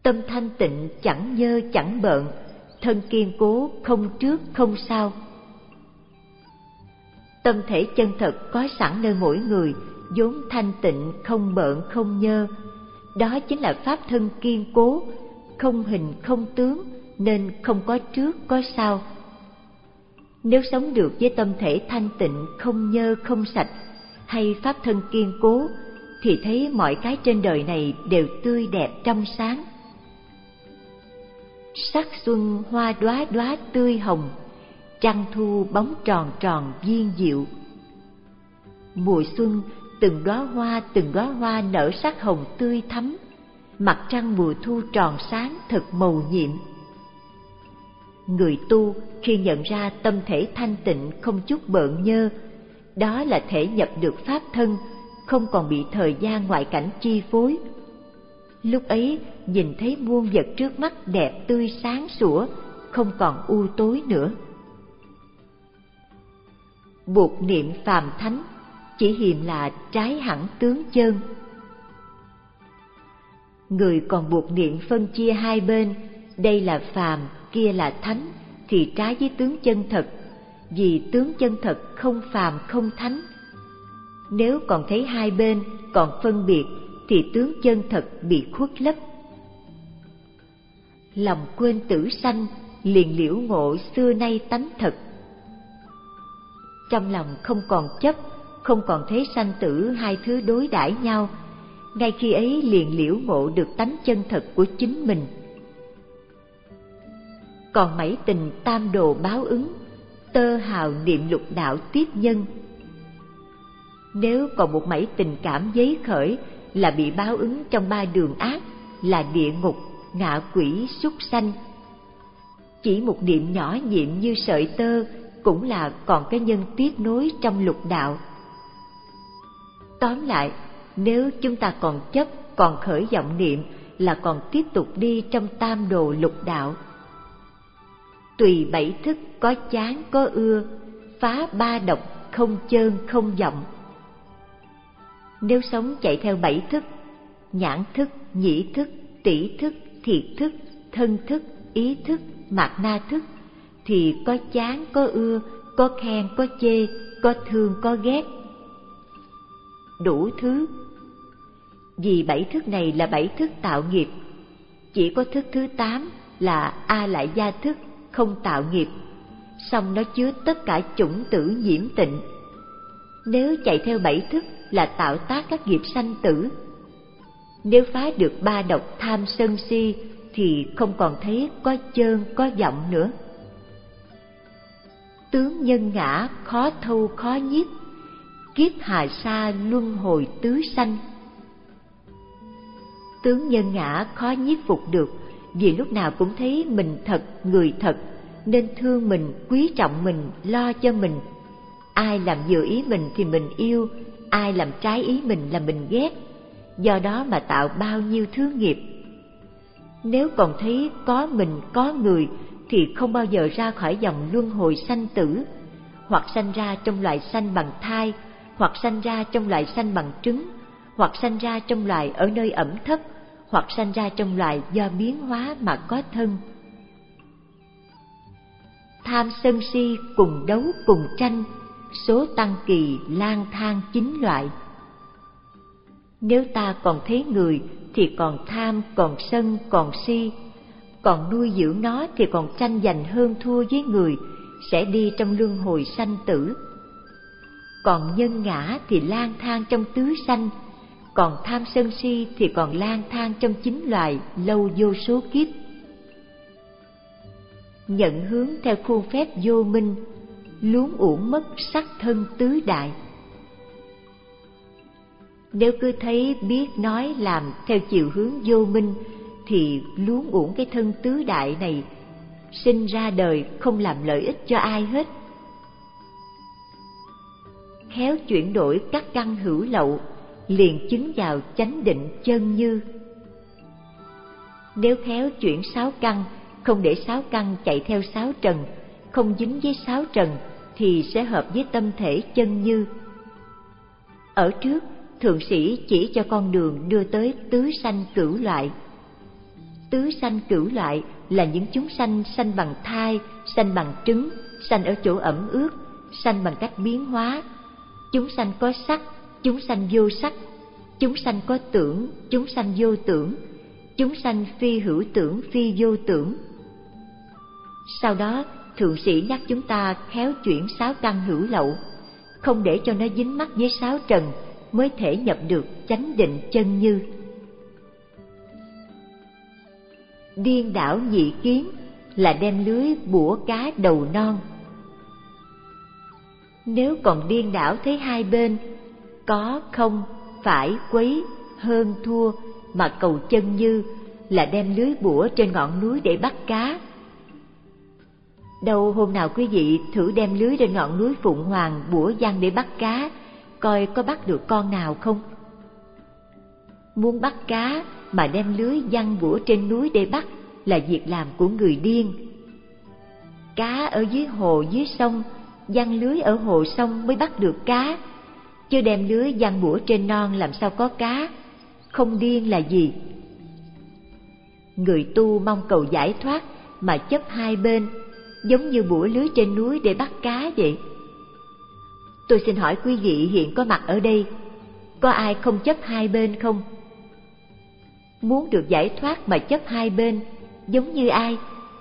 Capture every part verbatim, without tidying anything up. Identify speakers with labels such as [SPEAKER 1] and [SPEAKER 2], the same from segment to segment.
[SPEAKER 1] tâm thanh tịnh chẳng nhơ chẳng bợn, thân kiên cố không trước không sau. Tâm thể chân thật có sẵn nơi mỗi người, vốn thanh tịnh không bợn không nhơ. Đó chính là pháp thân kiên cố, không hình không tướng, nên không có trước có sau. Nếu sống được với tâm thể thanh tịnh không nhơ không sạch, hay pháp thân kiên cố, thì thấy mọi cái trên đời này đều tươi đẹp trong sáng. Sắc xuân hoa đóa đóa tươi hồng, trăng thu bóng tròn tròn viên diệu. Mùa xuân từng đóa hoa từng đóa hoa nở sắc hồng tươi thắm, mặt trăng mùa thu tròn sáng thật mầu nhiệm. Người tu khi nhận ra tâm thể thanh tịnh không chút bợn nhơ, đó là thể nhập được pháp thân, không còn bị thời gian ngoại cảnh chi phối. Lúc ấy nhìn thấy muôn vật trước mắt đẹp tươi sáng sủa, không còn u tối nữa. Buộc niệm phàm thánh, chỉ hiềm là trái hẳn tướng chân. Người còn buộc niệm phân chia hai bên, đây là phàm, kia là thánh, thì trái với tướng chân thật, vì tướng chân thật không phàm không thánh. Nếu còn thấy hai bên, còn phân biệt, thì tướng chân thật bị khuất lấp. Lòng quên tử sanh, liền liễu ngộ xưa nay tánh thật. Trong lòng không còn chấp, không còn thấy sanh tử hai thứ đối đãi nhau, ngay khi ấy liền liễu ngộ được tánh chân thật của chính mình. Còn mảy tình tam đồ báo ứng, tơ hào niệm lục đạo tiếp nhân. Nếu còn một mảy tình cảm giấy khởi, là bị báo ứng trong ba đường ác, là địa ngục, ngạ quỷ, súc sanh. Chỉ một niệm nhỏ nhiệm như sợi tơ, cũng là còn cái nhân tiếp nối trong lục đạo. Tóm lại, nếu chúng ta còn chấp, còn khởi vọng niệm, là còn tiếp tục đi trong tam đồ lục đạo. Tùy bảy thức có chán có ưa, phá ba độc không chơn không vọng. Nếu sống chạy theo bảy thức, nhãn thức, nhĩ thức, tỷ thức, thiệt thức, thân thức, ý thức, mạt na thức, thì có chán có ưa, có khen có chê, có thương có ghét, đủ thứ. Vì bảy thức này là bảy thức tạo nghiệp, chỉ có thức thứ tám là A Lại Gia thức không tạo nghiệp, song nó chứa tất cả chủng tử nhiễm tịnh. Nếu chạy theo bảy thức là tạo tác các nghiệp sanh tử. Nếu phá được ba độc tham sân si, thì không còn thấy có chơn có vọng nữa. Tướng nhân ngã khó thâu khó nhiếp, kiếp hà sa luân hồi tứ sanh. Tướng nhân ngã khó nhiếp phục được, vì lúc nào cũng thấy mình thật, người thật, nên thương mình, quý trọng mình, lo cho mình. Ai làm vừa ý mình thì mình yêu, ai làm trái ý mình là mình ghét. Do đó mà tạo bao nhiêu thứ nghiệp. Nếu còn thấy có mình, có người, thì không bao giờ ra khỏi dòng luân hồi sanh tử, hoặc sanh ra trong loài sanh bằng thai, hoặc sanh ra trong loài sanh bằng trứng, hoặc sanh ra trong loài ở nơi ẩm thấp, hoặc sanh ra trong loài do biến hóa mà có thân. Tham sân si cùng đấu cùng tranh, số tăng kỳ lang thang chín loại. Nếu ta còn thấy người thì còn tham, còn sân, còn si, còn nuôi dưỡng nó thì còn tranh giành hơn thua với người, sẽ đi trong luân hồi sanh tử. Còn nhân ngã thì lang thang trong tứ sanh, còn tham sân si thì còn lang thang trong chín loài lâu vô số kiếp. Nhận hướng theo khuôn phép vô minh, luống uổng mất sắc thân tứ đại. Nếu cứ thấy biết nói làm theo chiều hướng vô minh, thì luống uổng cái thân tứ đại này, sinh ra đời không làm lợi ích cho ai hết. Khéo chuyển đổi các căn hữu lậu, liền chứng vào chánh định chân như. Nếu khéo chuyển sáu căn, không để sáu căn chạy theo sáu trần, không dính với sáu trần, thì sẽ hợp với tâm thể chân như. Ở trước, thượng sĩ chỉ cho con đường đưa tới tứ sanh cửu loại. Tứ sanh cửu loại là những chúng sanh sanh bằng thai, sanh bằng trứng, sanh ở chỗ ẩm ướt, sanh bằng cách biến hóa. Chúng sanh có sắc, chúng sanh vô sắc. Chúng sanh có tưởng, chúng sanh vô tưởng. Chúng sanh phi hữu tưởng, phi vô tưởng. Sau đó, thượng sĩ nhắc chúng ta khéo chuyển sáu căn hữu lậu, không để cho nó dính mắc với sáu trần, mới thể nhập được chánh định chân như. Điên đảo nhị kiến là đem lưới bủa cá đầu non. Nếu còn điên đảo thấy hai bên, có không, phải, quấy, hơn, thua, mà cầu chân như, là đem lưới bủa trên ngọn núi để bắt cá. Đâu hôm nào quý vị thử đem lưới trên ngọn núi Phụng Hoàng bủa giăng để bắt cá, coi có bắt được con nào không? Muốn bắt cá mà đem lưới giăng bủa trên núi để bắt là việc làm của người điên. Cá ở dưới hồ dưới sông, giăng lưới ở hồ sông mới bắt được cá, chứ đem lưới giăng bủa trên non làm sao có cá? Không điên là gì? Người tu mong cầu giải thoát mà chấp hai bên, giống như bủa lưới trên núi để bắt cá vậy. Tôi xin hỏi quý vị hiện có mặt ở đây, có ai không chấp hai bên không? Muốn được giải thoát mà chấp hai bên, giống như ai?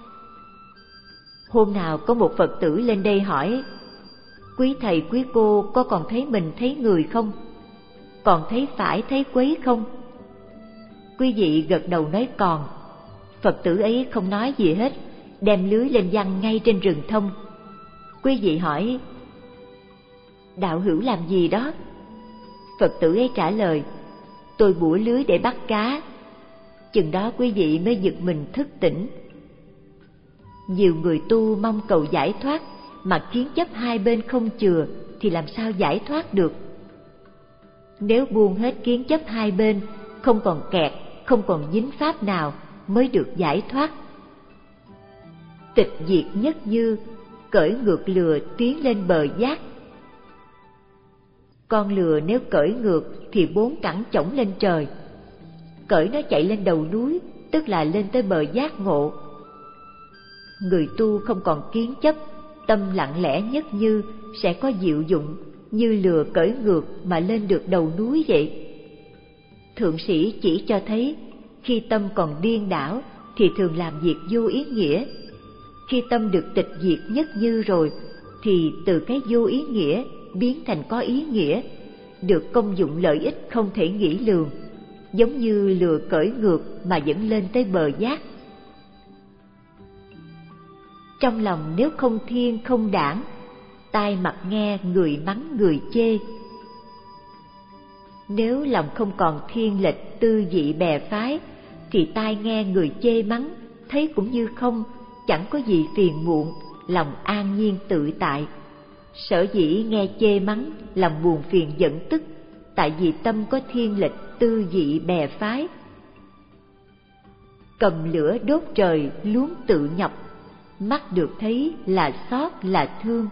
[SPEAKER 1] Hôm nào có một Phật tử lên đây hỏi: quý thầy quý cô có còn thấy mình thấy người không? Còn thấy phải thấy quấy không? Quý vị gật đầu nói còn. Phật tử ấy không nói gì hết, đem lưới lên giăng ngay trên rừng thông. Quý vị hỏi: đạo hữu làm gì đó? Phật tử ấy trả lời: tôi bủa lưới để bắt cá. Chừng đó quý vị mới giật mình thức tỉnh. Nhiều người tu mong cầu giải thoát mà kiến chấp hai bên không chừa thì làm sao giải thoát được? Nếu buông hết kiến chấp hai bên, không còn kẹt, không còn dính pháp nào mới được giải thoát. Tịch diệt nhất dư, cởi ngược lừa tiến lên bờ giác. Con lừa nếu cởi ngược thì bốn cẳng chổng lên trời. Cởi nó chạy lên đầu núi, tức là lên tới bờ giác ngộ. Người tu không còn kiến chấp, tâm lặng lẽ nhất như sẽ có diệu dụng, như lừa cởi ngược mà lên được đầu núi vậy. Thượng sĩ chỉ cho thấy, khi tâm còn điên đảo thì thường làm việc vô ý nghĩa. Khi tâm được tịch diệt nhất như rồi, thì từ cái vô ý nghĩa biến thành có ý nghĩa, được công dụng lợi ích không thể nghĩ lường, giống như lừa cởi ngược mà dẫn lên tới bờ giác. Trong lòng nếu không thiên không đảng, tai mặt nghe người mắng người chê. Nếu lòng không còn thiên lệch tư vị bè phái, thì tai nghe người chê mắng, thấy cũng như không, chẳng có gì phiền muộn, lòng an nhiên tự tại. Sở dĩ nghe chê mắng, lòng buồn phiền giận tức, tại vì tâm có thiên lệch tư vị bè phái. Cầm lửa đốt trời luống tự nhọc, mắt được thấy là xót là thương.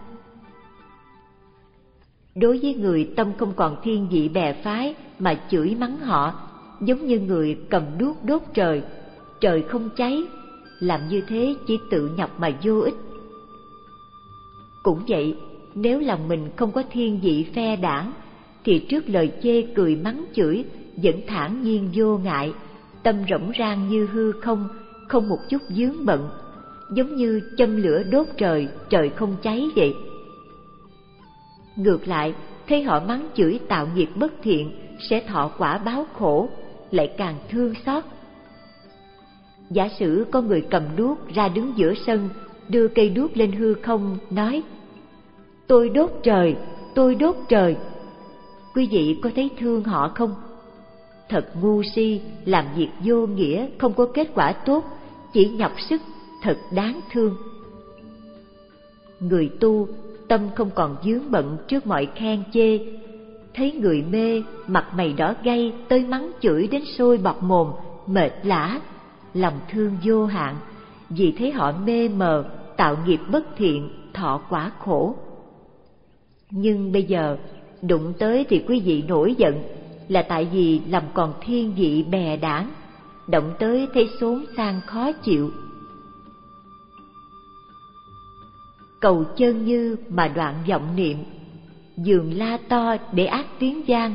[SPEAKER 1] Đối với người tâm không còn thiên vị bè phái mà chửi mắng họ, giống như người cầm đuốc đốt trời, trời không cháy, làm như thế chỉ tự nhọc mà vô ích. Cũng vậy, nếu lòng mình không có thiên vị phe đảng, thì trước lời chê cười mắng chửi vẫn thản nhiên vô ngại, tâm rỗng rang như hư không, không một chút vướng bận, giống như châm lửa đốt trời, trời không cháy vậy. Ngược lại, thấy họ mắng chửi tạo nghiệp bất thiện, sẽ thọ quả báo khổ, lại càng thương xót. Giả sử có người cầm đuốc ra đứng giữa sân, đưa cây đuốc lên hư không, nói: tôi đốt trời, tôi đốt trời. Quý vị có thấy thương họ không? Thật ngu si, làm việc vô nghĩa, không có kết quả tốt, chỉ nhọc sức, thật đáng thương. Người tu, tâm không còn vướng bận trước mọi khen chê, thấy người mê, mặt mày đỏ gay, tới mắng chửi đến sôi bọt mồm, mệt lả, lòng thương vô hạn, vì thấy họ mê mờ, tạo nghiệp bất thiện, thọ quả khổ. Nhưng bây giờ, đụng tới thì quý vị nổi giận, là tại vì lòng còn thiên vị bè đảng. động tới thấy xốn sang khó chịu. Cầu chân như mà đoạn vọng niệm, giường la to để ác tiếng vang.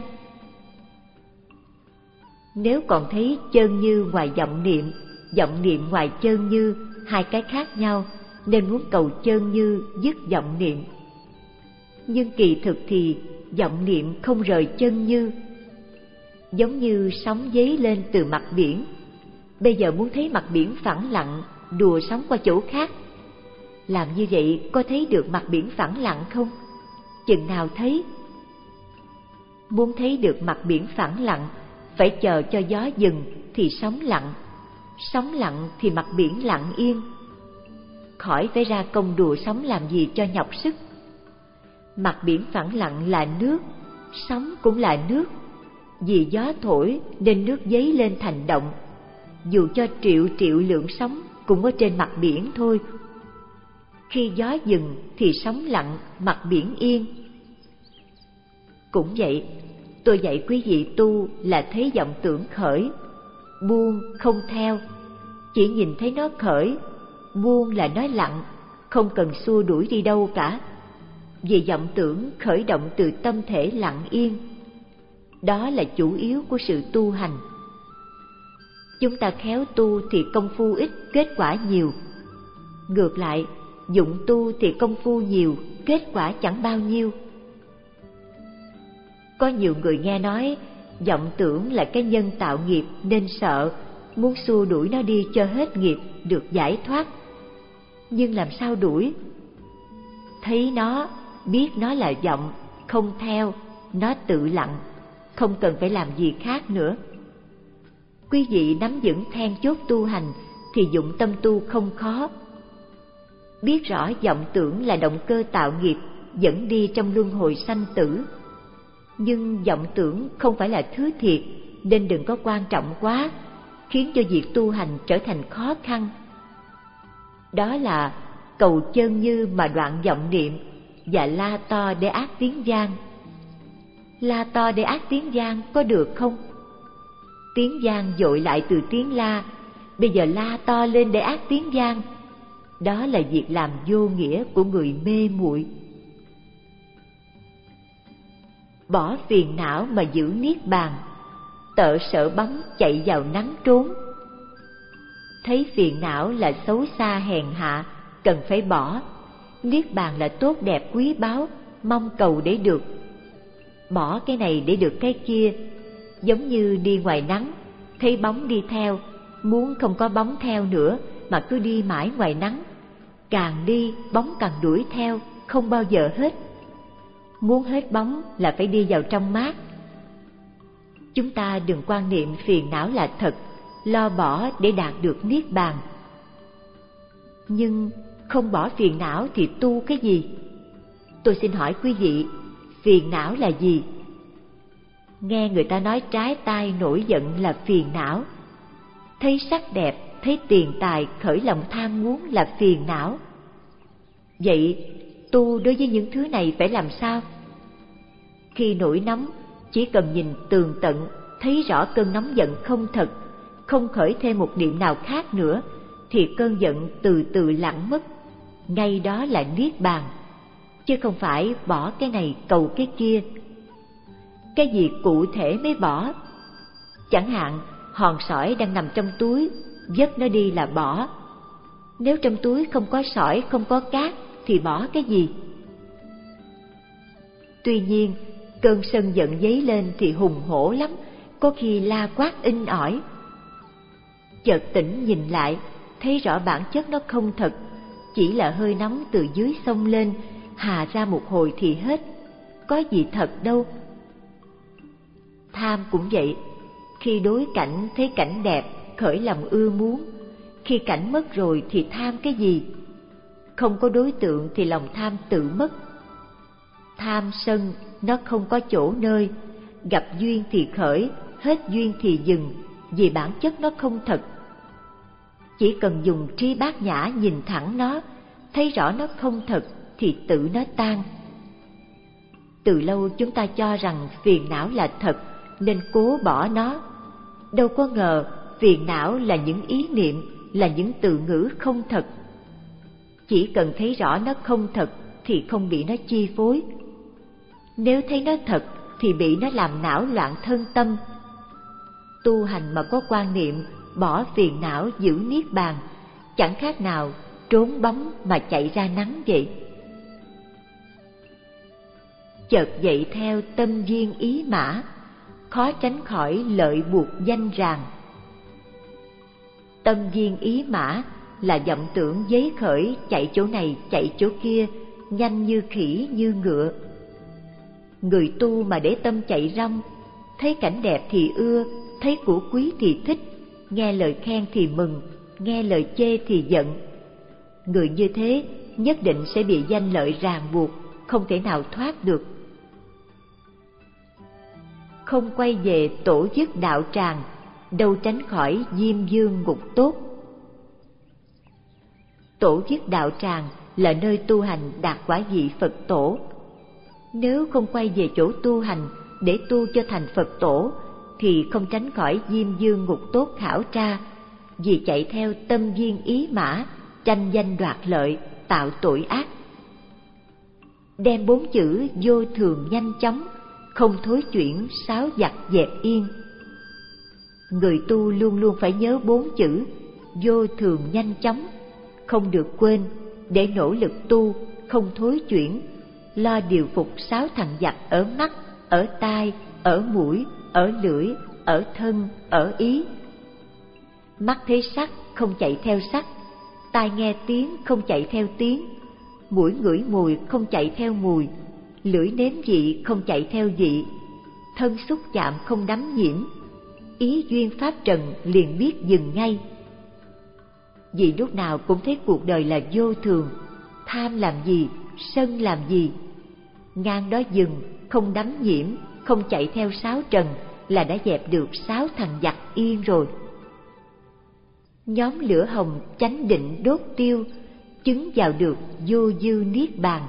[SPEAKER 1] Nếu còn thấy chân như ngoài vọng niệm, vọng niệm ngoài chân như hai cái khác nhau, nên muốn cầu chân như dứt vọng niệm. Nhưng kỳ thực thì vọng niệm không rời chân như. Giống như sóng dấy lên từ mặt biển, bây giờ muốn thấy mặt biển phẳng lặng, đùa sóng qua chỗ khác. Làm như vậy có thấy được mặt biển phẳng lặng không? Chừng nào thấy? Muốn thấy được mặt biển phẳng lặng, phải chờ cho gió dừng thì sóng lặng, sóng lặng thì mặt biển lặng yên. Khỏi phải ra công đùa sóng làm gì cho nhọc sức. Mặt biển phẳng lặng là nước, sóng cũng là nước. Vì gió thổi nên nước dấy lên thành động. Dù cho triệu triệu lượng sóng cũng ở trên mặt biển thôi. Khi gió dừng thì sóng lặng, mặt biển yên. Cũng vậy, tôi dạy quý vị tu là thấy vọng tưởng khởi, buông không theo. Chỉ nhìn thấy nó khởi, buông là nó lặng, không cần xua đuổi đi đâu cả. Vì vọng tưởng khởi động từ tâm thể lặng yên. Đó là chủ yếu của sự tu hành. Chúng ta khéo tu thì công phu ít, kết quả nhiều. Ngược lại, dụng tu thì công phu nhiều, kết quả chẳng bao nhiêu. Có nhiều người nghe nói vọng tưởng là cái nhân tạo nghiệp nên sợ, muốn xua đuổi nó đi cho hết nghiệp, được giải thoát. Nhưng làm sao đuổi? Thấy nó, biết nó là vọng, không theo, nó tự lặng, không cần phải làm gì khác nữa. Quý vị nắm vững then chốt tu hành thì dụng tâm tu không khó. Biết rõ vọng tưởng là động cơ tạo nghiệp, dẫn đi trong luân hồi sanh tử. Nhưng vọng tưởng không phải là thứ thiệt, nên đừng có quan trọng quá, khiến cho việc tu hành trở thành khó khăn. Đó là cầu chân như mà đoạn vọng niệm, và la to để ác tiếng vang. La to để ác tiếng vang có được không? Tiếng vang dội lại từ tiếng la, bây giờ la to lên để ác tiếng vang. Đó là việc làm vô nghĩa của người mê muội. Bỏ phiền não mà giữ niết bàn, tợ sợ bóng chạy vào nắng trốn. Thấy phiền não là xấu xa hèn hạ, cần phải bỏ. Niết bàn là tốt đẹp quý báu, mong cầu để được. Bỏ cái này để được cái kia. Giống như đi ngoài nắng, thấy bóng đi theo, muốn không có bóng theo nữa mà cứ đi mãi ngoài nắng. Càng đi bóng càng đuổi theo, không bao giờ hết. Muốn hết bóng là phải đi vào trong mát. Chúng ta đừng quan niệm phiền não là thật, lo bỏ để đạt được niết bàn. Nhưng không bỏ phiền não thì tu cái gì? Tôi xin hỏi quý vị, phiền não là gì? Nghe người ta nói trái tai nổi giận là phiền não. Thấy sắc đẹp, thấy tiền tài khởi lòng tham muốn là phiền não. Vậy tu đối với những thứ này phải làm sao? Khi nổi nóng, chỉ cần nhìn tường tận, thấy rõ cơn nóng giận không thật, không khởi thêm một niệm nào khác nữa, thì cơn giận từ từ lặng mất. Ngay đó là niết bàn, chứ không phải bỏ cái này cầu cái kia. Cái gì cụ thể mới bỏ? Chẳng hạn hòn sỏi đang nằm trong túi, vớt nó đi là bỏ. Nếu trong túi không có sỏi, không có cát thì bỏ cái gì? Tuy nhiên, cơn sân giận dấy lên thì hùng hổ lắm, có khi la quát inh ỏi. Chợt tỉnh nhìn lại, thấy rõ bản chất nó không thật, chỉ là hơi nóng từ dưới xông lên, hà ra một hồi thì hết, có gì thật đâu. Tham cũng vậy, khi đối cảnh thấy cảnh đẹp, khởi lòng ưa muốn, khi cảnh mất rồi thì tham cái gì? Không có đối tượng thì lòng tham tự mất. Tham sân nó không có chỗ nơi, gặp duyên thì khởi, hết duyên thì dừng, vì bản chất nó không thật. Chỉ cần dùng tri bát nhã nhìn thẳng nó, thấy rõ nó không thật thì tự nó tan. Từ lâu chúng ta cho rằng phiền não là thật nên cố bỏ nó, đâu có ngờ phiền não là những ý niệm, là những từ ngữ không thật. Chỉ cần thấy rõ nó không thật thì không bị nó chi phối. Nếu thấy nó thật thì bị nó làm não loạn thân tâm. Tu hành mà có quan niệm bỏ phiền não giữ niết bàn, chẳng khác nào trốn bóng mà chạy ra nắng vậy. Chợt dậy theo tâm duyên ý mã, khó tránh khỏi lợi buộc danh ràng. Tâm duyên ý mã là vọng tưởng giấy khởi, chạy chỗ này chạy chỗ kia, nhanh như khỉ như ngựa. Người tu mà để tâm chạy rong, thấy cảnh đẹp thì ưa, thấy của quý thì thích, nghe lời khen thì mừng, nghe lời chê thì giận. Người như thế nhất định sẽ bị danh lợi ràng buộc, không thể nào thoát được. Không quay về tổ chức đạo tràng, đâu tránh khỏi diêm dương ngục tốt. Tổ chức đạo tràng là nơi tu hành đạt quả vị Phật tổ. Nếu không quay về chỗ tu hành để tu cho thành Phật tổ, thì không tránh khỏi diêm dương ngục tốt khảo tra, vì chạy theo tâm duyên ý mã, tranh danh đoạt lợi, tạo tội ác. Đem bốn chữ vô thường nhanh chóng, không thối chuyển sáo giặc dẹp yên. Người tu luôn luôn phải nhớ bốn chữ vô thường nhanh chóng, không được quên, để nỗ lực tu, không thối chuyển, lo điều phục sáu thằng giặc ở mắt, ở tai, ở mũi, ở lưỡi, ở thân, ở ý. Mắt thấy sắc không chạy theo sắc, tai nghe tiếng không chạy theo tiếng, mũi ngửi mùi không chạy theo mùi, lưỡi nếm vị không chạy theo vị, thân xúc chạm không đắm nhiễm, ý duyên pháp trần liền biết dừng ngay. Vì lúc nào cũng thấy cuộc đời là vô thường, tham làm gì, sân làm gì, ngang đó dừng, không đắm nhiễm, không chạy theo sáu trần là đã dẹp được sáu thằng giặc yên rồi. Nhóm lửa hồng chánh định đốt tiêu, chứng vào được vô dư niết bàn.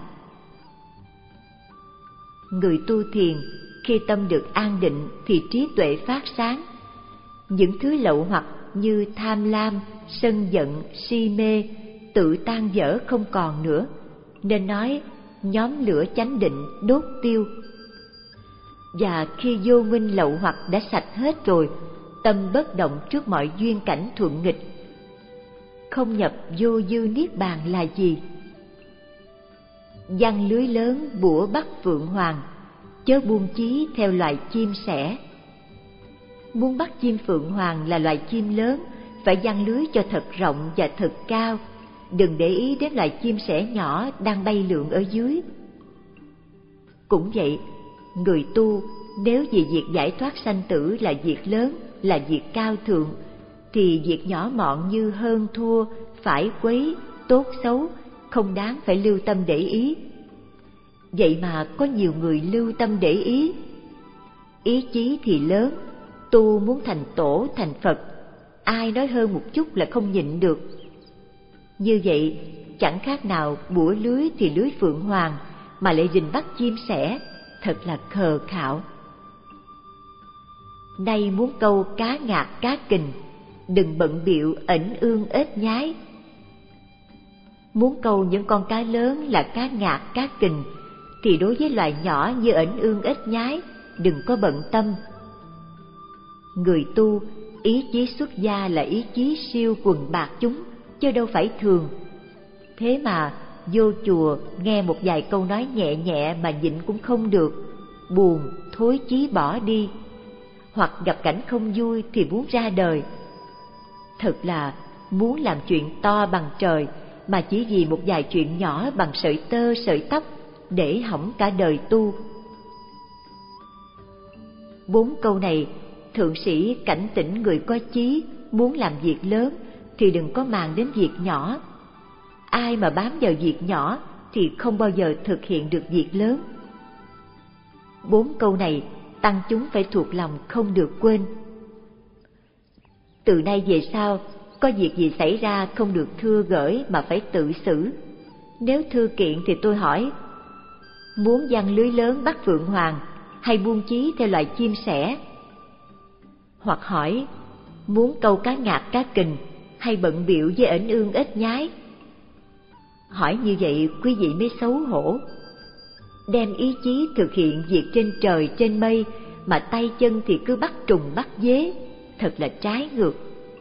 [SPEAKER 1] Người tu thiền khi tâm được an định thì trí tuệ phát sáng. Những thứ lậu hoặc như tham lam, sân giận, si mê tự tan vỡ không còn nữa, nên nói nhóm lửa chánh định đốt tiêu. Và khi vô minh lậu hoặc đã sạch hết rồi, tâm bất động trước mọi duyên cảnh thuận nghịch. Không nhập vô dư niết bàn là gì? Giăng lưới lớn bủa bắt phượng hoàng, chớ buông chí theo loài chim sẻ. Muốn bắt chim phượng hoàng là loài chim lớn, phải giăng lưới cho thật rộng và thật cao, đừng để ý đến loài chim sẻ nhỏ đang bay lượn ở dưới. Cũng vậy, người tu nếu vì việc giải thoát sanh tử là việc lớn, là việc cao thượng, thì việc nhỏ mọn như hơn thua, phải quấy, tốt xấu không đáng phải lưu tâm để ý. Vậy mà có nhiều người lưu tâm để ý. Ý chí thì lớn, tu muốn thành tổ thành Phật, ai nói hơn một chút là không nhịn được. Như vậy chẳng khác nào bủa lưới thì lưới phượng hoàng, mà lại rình bắt chim sẻ, thật là khờ khạo. Nay muốn câu cá ngạc cá kình, đừng bận bịu ẩn ương ếch nhái. Muốn câu những con cá lớn là cá ngạc cá kình, thì đối với loài nhỏ như ẩn ương ếch nhái, đừng có bận tâm. Người tu, ý chí xuất gia là ý chí siêu quần bạc chúng, chứ đâu phải thường. Thế mà vô chùa nghe một vài câu nói nhẹ nhẹ mà nhịn cũng không được, buồn, thối chí bỏ đi. Hoặc gặp cảnh không vui thì muốn ra đời. Thật là muốn làm chuyện to bằng trời, mà chỉ vì một vài chuyện nhỏ bằng sợi tơ sợi tóc, để hỏng cả đời tu. Bốn câu này, thượng sĩ cảnh tỉnh người có chí, muốn làm việc lớn thì đừng có màng đến việc nhỏ. Ai mà bám vào việc nhỏ thì không bao giờ thực hiện được việc lớn. Bốn câu này tăng chúng phải thuộc lòng không được quên. Từ nay về sau, có việc gì xảy ra không được thưa gửi mà phải tự xử. Nếu thư kiện thì tôi hỏi, muốn giăng lưới lớn bắt phượng hoàng hay buông chí theo loài chim sẻ? Hoặc hỏi, muốn câu cá ngạp cá kình hay bận bịu với ểnh ương ếch nhái? Hỏi như vậy quý vị mới xấu hổ. Đem ý chí thực hiện việc trên trời trên mây mà tay chân thì cứ bắt trùng bắt dế, thật là trái ngược.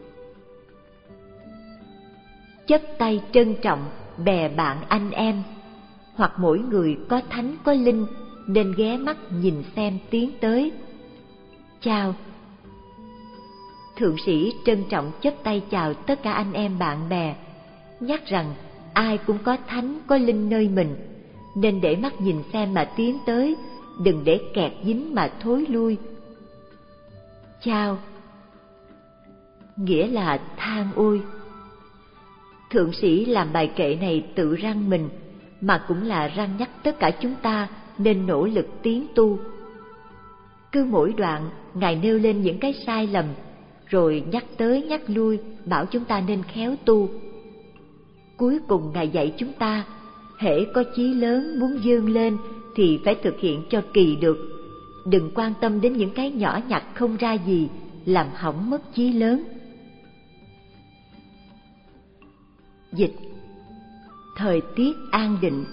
[SPEAKER 1] Chấp tay trân trọng bè bạn anh em, hoặc mỗi người có thánh có linh nên ghé mắt nhìn xem tiến tới. Chào. Thượng sĩ trân trọng chấp tay chào tất cả anh em bạn bè, nhắc rằng ai cũng có thánh có linh nơi mình, nên để mắt nhìn xem mà tiến tới, đừng để kẹt dính mà thối lui. Chào nghĩa là than ôi. Thượng sĩ làm bài kệ này tự răn mình, mà cũng là răn nhắc tất cả chúng ta nên nỗ lực tiến tu. Cứ mỗi đoạn Ngài nêu lên những cái sai lầm, rồi nhắc tới nhắc lui bảo chúng ta nên khéo tu. Cuối cùng Ngài dạy chúng ta, hễ có chí lớn muốn vươn lên thì phải thực hiện cho kỳ được, đừng quan tâm đến những cái nhỏ nhặt không ra gì, làm hỏng mất chí lớn. Dịch: thời tiết an định.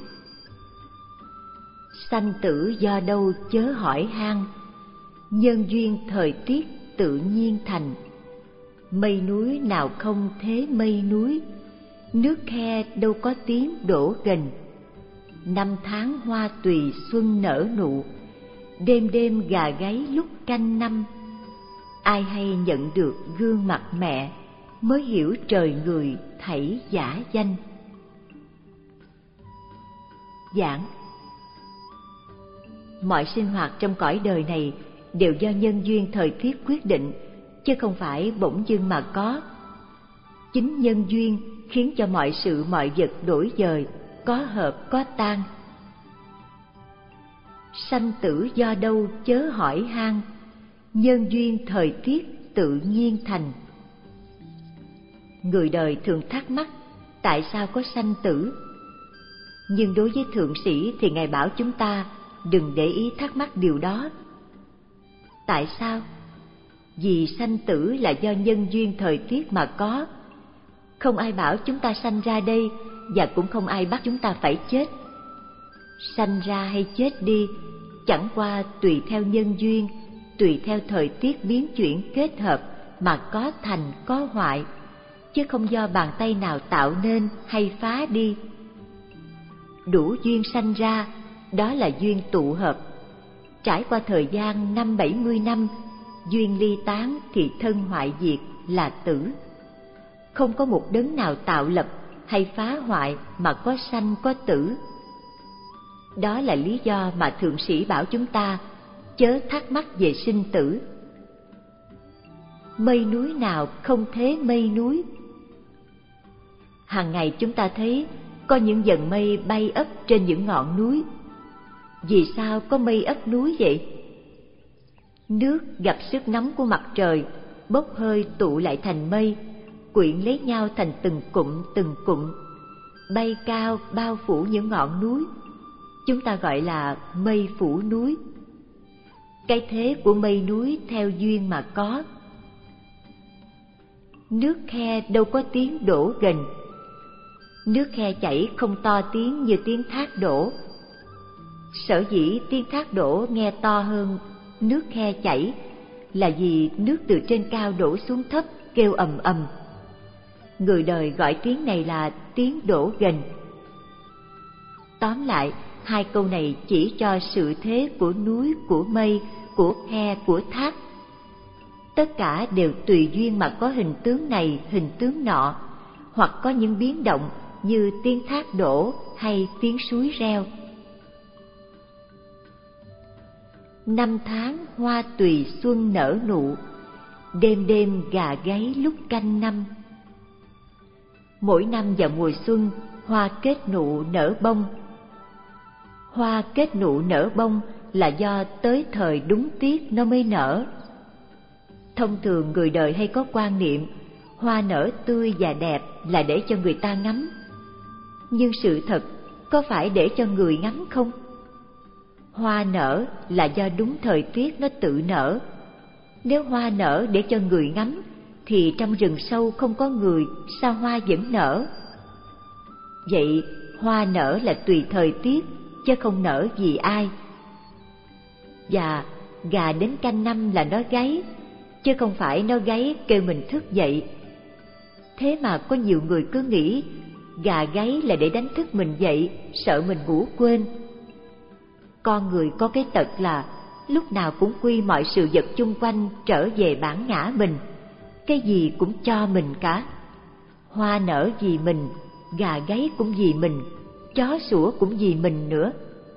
[SPEAKER 1] Sanh tử do đâu chớ hỏi han, nhân duyên thời tiết tự nhiên thành. Mây núi nào không thế mây núi, nước khe đâu có tiếng đổ gần. Năm tháng hoa tùy xuân nở nụ, đêm đêm gà gáy lúc canh năm. Ai hay nhận được gương mặt mẹ, mới hiểu trời người thảy giả danh. Giảng: mọi sinh hoạt trong cõi đời này đều do nhân duyên thời tiết quyết định, chứ không phải bỗng dưng mà có. Chính nhân duyên khiến cho mọi sự mọi vật đổi dời, có hợp có tan. Sanh tử do đâu chớ hỏi han, nhân duyên thời tiết tự nhiên thành. Người đời thường thắc mắc tại sao có sanh tử, nhưng đối với thượng sĩ thì Ngài bảo chúng ta đừng để ý thắc mắc điều đó. Tại sao? Vì sanh tử là do nhân duyên thời tiết mà có. Không ai bảo chúng ta sanh ra đây, và cũng không ai bắt chúng ta phải chết. Sanh ra hay chết đi chẳng qua tùy theo nhân duyên, tùy theo thời tiết biến chuyển kết hợp mà có thành có hoại, chứ không do bàn tay nào tạo nên hay phá đi. Đủ duyên sanh ra, đó là duyên tụ hợp. Trải qua thời gian năm bảy mươi năm, duyên ly tán thì thân hoại diệt là tử. Không có một đấng nào tạo lập hay phá hoại mà có sanh có tử. Đó là lý do mà thượng sĩ bảo chúng ta chớ thắc mắc về sinh tử. Mây núi nào không thế mây núi. Hàng ngày chúng ta thấy có những dần mây bay ấp trên những ngọn núi. Vì sao có mây ấp núi vậy? Nước gặp sức nóng của mặt trời, bốc hơi tụ lại thành mây, quyện lấy nhau thành từng cụm từng cụm, bay cao bao phủ những ngọn núi. Chúng ta gọi là mây phủ núi. Cái thế của mây núi theo duyên mà có. Nước khe đâu có tiếng đổ gần. Nước khe chảy không to tiếng như tiếng thác đổ. Sở dĩ tiếng thác đổ nghe to hơn nước khe chảy là vì nước từ trên cao đổ xuống thấp kêu ầm ầm. Người đời gọi tiếng này là tiếng đổ gần. Tóm lại, hai câu này chỉ cho sự thế của núi, của mây, của khe, của thác. Tất cả đều tùy duyên mà có hình tướng này, hình tướng nọ, hoặc có những biến động như tiếng thác đổ hay tiếng suối reo. Năm tháng hoa tùy xuân nở nụ, đêm đêm gà gáy lúc canh năm. Mỗi năm vào mùa xuân, hoa kết nụ nở bông. Hoa kết nụ nở bông là do tới thời đúng tiết nó mới nở. Thông thường người đời hay có quan niệm hoa nở tươi và đẹp là để cho người ta ngắm. Nhưng sự thật có phải để cho người ngắm không? Hoa nở là do đúng thời tiết nó tự nở. Nếu hoa nở để cho người ngắm thì trong rừng sâu không có người, sao hoa vẫn nở? Vậy hoa nở là tùy thời tiết, chứ không nở vì ai. Và gà đến canh năm là nó gáy, chứ không phải nó gáy kêu mình thức dậy. Thế mà có nhiều người cứ nghĩ gà gáy là để đánh thức mình dậy, sợ mình ngủ quên. Con người có cái tật là lúc nào cũng quy mọi sự vật chung quanh trở về bản ngã mình, cái gì cũng cho mình cả. Hoa nở vì mình, gà gáy cũng vì mình, chó sủa cũng vì mình nữa.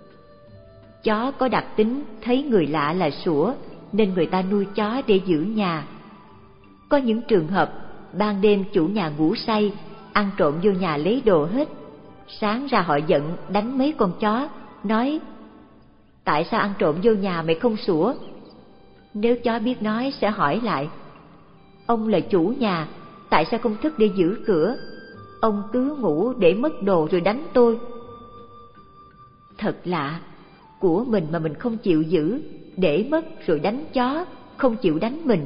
[SPEAKER 1] Chó có đặc tính thấy người lạ là sủa, nên người ta nuôi chó để giữ nhà. Có những trường hợp ban đêm chủ nhà ngủ say, ăn trộm vô nhà lấy đồ hết. Sáng ra họ giận đánh mấy con chó, nói: tại sao ăn trộm vô nhà mày không sủa? Nếu chó biết nói sẽ hỏi lại: ông là chủ nhà, tại sao không thức để giữ cửa? Ông cứ ngủ để mất đồ rồi đánh tôi. Thật lạ, của mình mà mình không chịu giữ, để mất rồi đánh chó, không chịu đánh mình.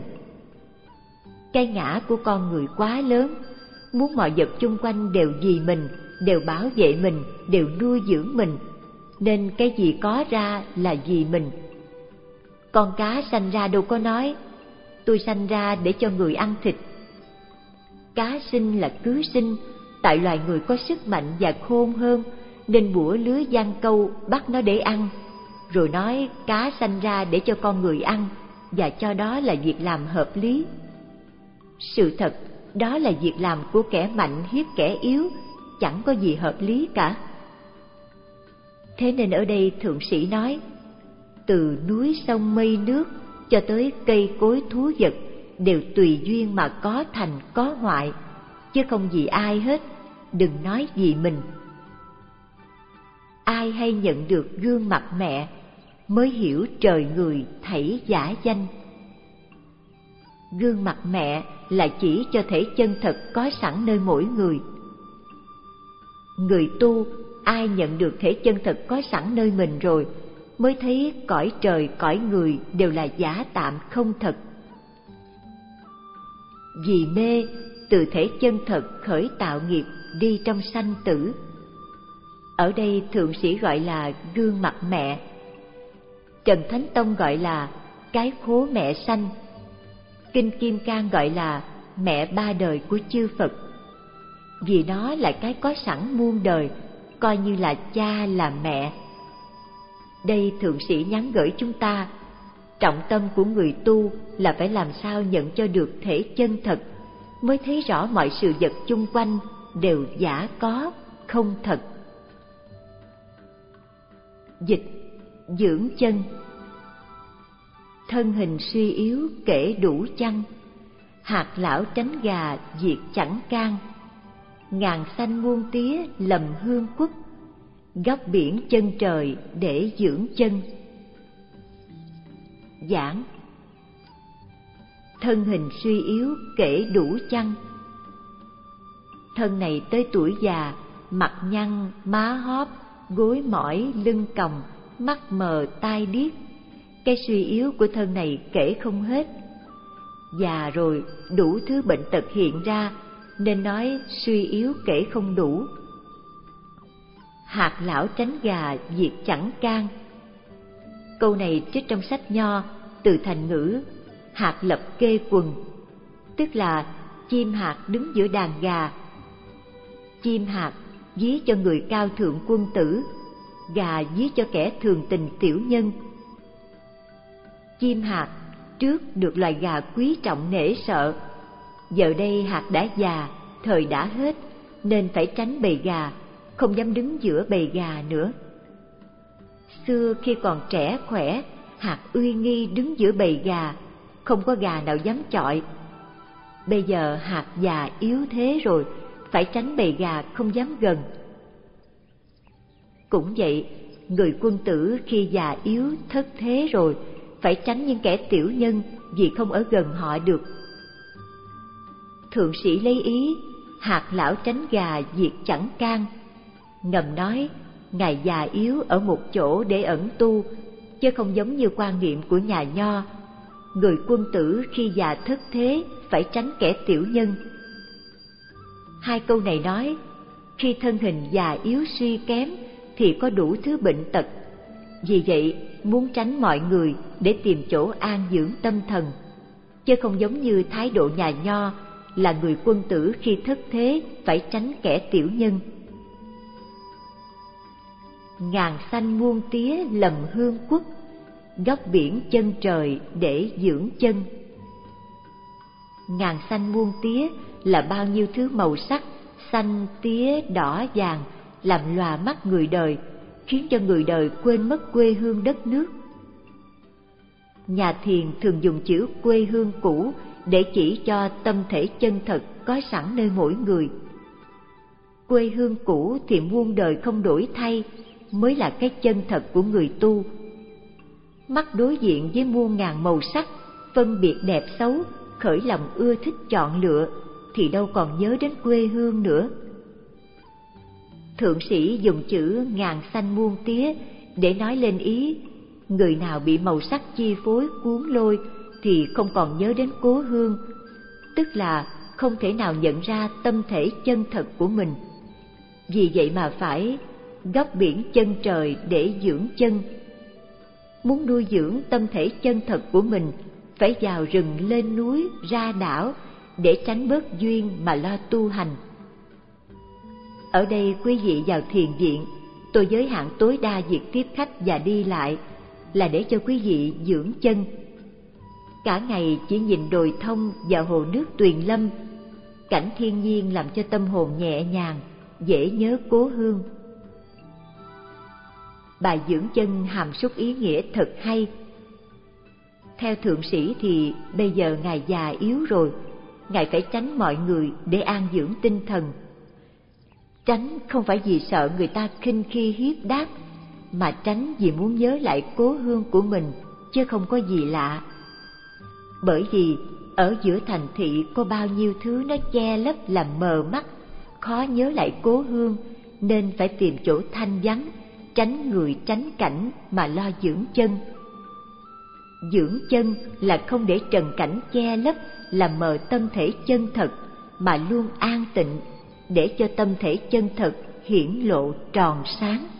[SPEAKER 1] Cái ngã của con người quá lớn, muốn mọi vật chung quanh đều vì mình, đều bảo vệ mình, đều nuôi dưỡng mình, nên cái gì có ra là vì mình. Con cá sanh ra đâu có nói: tôi sanh ra để cho người ăn thịt. Cá sinh là cứ sinh, tại loài người có sức mạnh và khôn hơn, nên bủa lưới giăng câu bắt nó để ăn, rồi nói cá sanh ra để cho con người ăn, và cho đó là việc làm hợp lý. Sự thật, đó là việc làm của kẻ mạnh hiếp kẻ yếu, chẳng có gì hợp lý cả. Thế nên ở đây thượng sĩ nói, từ núi sông mây nước cho tới cây cối thú vật đều tùy duyên mà có thành có hoại, chứ không vì ai hết, đừng nói vì mình. Ai hay nhận được gương mặt mẹ mới hiểu trời người thảy giả danh. Gương mặt mẹ là chỉ cho thể chân thật có sẵn nơi mỗi người. Người tu ai nhận được thể chân thật có sẵn nơi mình rồi mới thấy cõi trời cõi người đều là giả tạm không thật. Vì mê, từ thể chân thật khởi tạo nghiệp đi trong sanh tử. Ở đây thượng sĩ gọi là gương mặt mẹ, Trần Thánh Tông gọi là cái khố mẹ sanh, Kinh Kim Cang gọi là mẹ ba đời của chư Phật, vì nó là cái có sẵn muôn đời, coi như là cha là mẹ. Đây thượng sĩ nhắn gửi chúng ta, trọng tâm của người tu là phải làm sao nhận cho được thể chân thật, mới thấy rõ mọi sự vật chung quanh đều giả có, không thật. Dịch dưỡng chân. Thân hình suy yếu kể đủ chăng, hạt lão tránh gà diệt chẳng can. Ngàn xanh muôn tía lầm hương quất, góc biển chân trời để dưỡng chân. Giảng. Thân hình suy yếu kể đủ chăng. Thân này tới tuổi già, mặt nhăn, má hóp, gối mỏi, lưng còng, mắt mờ, tai điếc. Cái suy yếu của thân này kể không hết. Già rồi đủ thứ bệnh tật hiện ra, nên nói suy yếu kể không đủ. Hạt lão tránh gà diệt chẳng can. Câu này trích trong sách Nho, từ thành ngữ hạt lập kê quần, tức là chim hạt đứng giữa đàn gà. Chim hạt ví cho người cao thượng quân tử, gà ví cho kẻ thường tình tiểu nhân. Chim hạt trước được loài gà quý trọng nể sợ, giờ đây hạt đã già, thời đã hết, nên phải tránh bầy gà, không dám đứng giữa bầy gà nữa. Xưa khi còn trẻ khỏe, hạt uy nghi đứng giữa bầy gà, không có gà nào dám chọi. Bây giờ hạt già yếu thế rồi, phải tránh bầy gà không dám gần. Cũng vậy, người quân tử khi già yếu thất thế rồi, phải tránh những kẻ tiểu nhân vì không ở gần họ được. Thượng sĩ lấy ý hạt lão tránh gà diệt chẳng can, ngầm nói ngài già yếu ở một chỗ để ẩn tu, chứ không giống như quan niệm của nhà Nho người quân tử khi già thất thế phải tránh kẻ tiểu nhân. Hai câu này nói, khi thân hình già yếu suy kém thì có đủ thứ bệnh tật. Vì vậy, muốn tránh mọi người để tìm chỗ an dưỡng tâm thần, chứ không giống như thái độ nhà Nho là người quân tử khi thất thế phải tránh kẻ tiểu nhân. Ngàn xanh muôn tía lầm hương quốc, góc biển chân trời để dưỡng chân. Ngàn xanh muôn tía là bao nhiêu thứ màu sắc, xanh, tía, đỏ, vàng, làm lòa mắt người đời, khiến cho người đời quên mất quê hương đất nước. Nhà thiền thường dùng chữ quê hương cũ để chỉ cho tâm thể chân thật có sẵn nơi mỗi người. Quê hương cũ thì muôn đời không đổi thay mới là cái chân thật của người tu. Mắt đối diện với muôn ngàn màu sắc, phân biệt đẹp xấu, khởi lòng ưa thích chọn lựa, thì đâu còn nhớ đến quê hương nữa. Thượng sĩ dùng chữ ngàn xanh muôn tía để nói lên ý, người nào bị màu sắc chi phối cuốn lôi thì không còn nhớ đến cố hương, tức là không thể nào nhận ra tâm thể chân thật của mình. Vì vậy mà phải góc biển chân trời để dưỡng chân. Muốn nuôi dưỡng tâm thể chân thật của mình, phải vào rừng lên núi ra đảo để tránh bớt duyên mà lo tu hành. Ở đây quý vị vào thiền viện, tôi giới hạn tối đa việc tiếp khách và đi lại là để cho quý vị dưỡng chân. Cả ngày chỉ nhìn đồi thông và hồ nước Tuyền Lâm, cảnh thiên nhiên làm cho tâm hồn nhẹ nhàng, dễ nhớ cố hương. Bài dưỡng chân hàm súc ý nghĩa thật hay. Theo thượng sĩ thì bây giờ ngài già yếu rồi, ngài phải tránh mọi người để an dưỡng tinh thần. Tránh không phải vì sợ người ta khinh khi hiếp đáp, mà tránh vì muốn nhớ lại cố hương của mình, chứ không có gì lạ. Bởi vì ở giữa thành thị có bao nhiêu thứ nó che lấp làm mờ mắt, khó nhớ lại cố hương, nên phải tìm chỗ thanh vắng, tránh người tránh cảnh mà lo dưỡng chân. Dưỡng chân là không để trần cảnh che lấp làm mờ tâm thể chân thật, mà luôn an tịnh để cho tâm thể chân thật hiển lộ tròn sáng.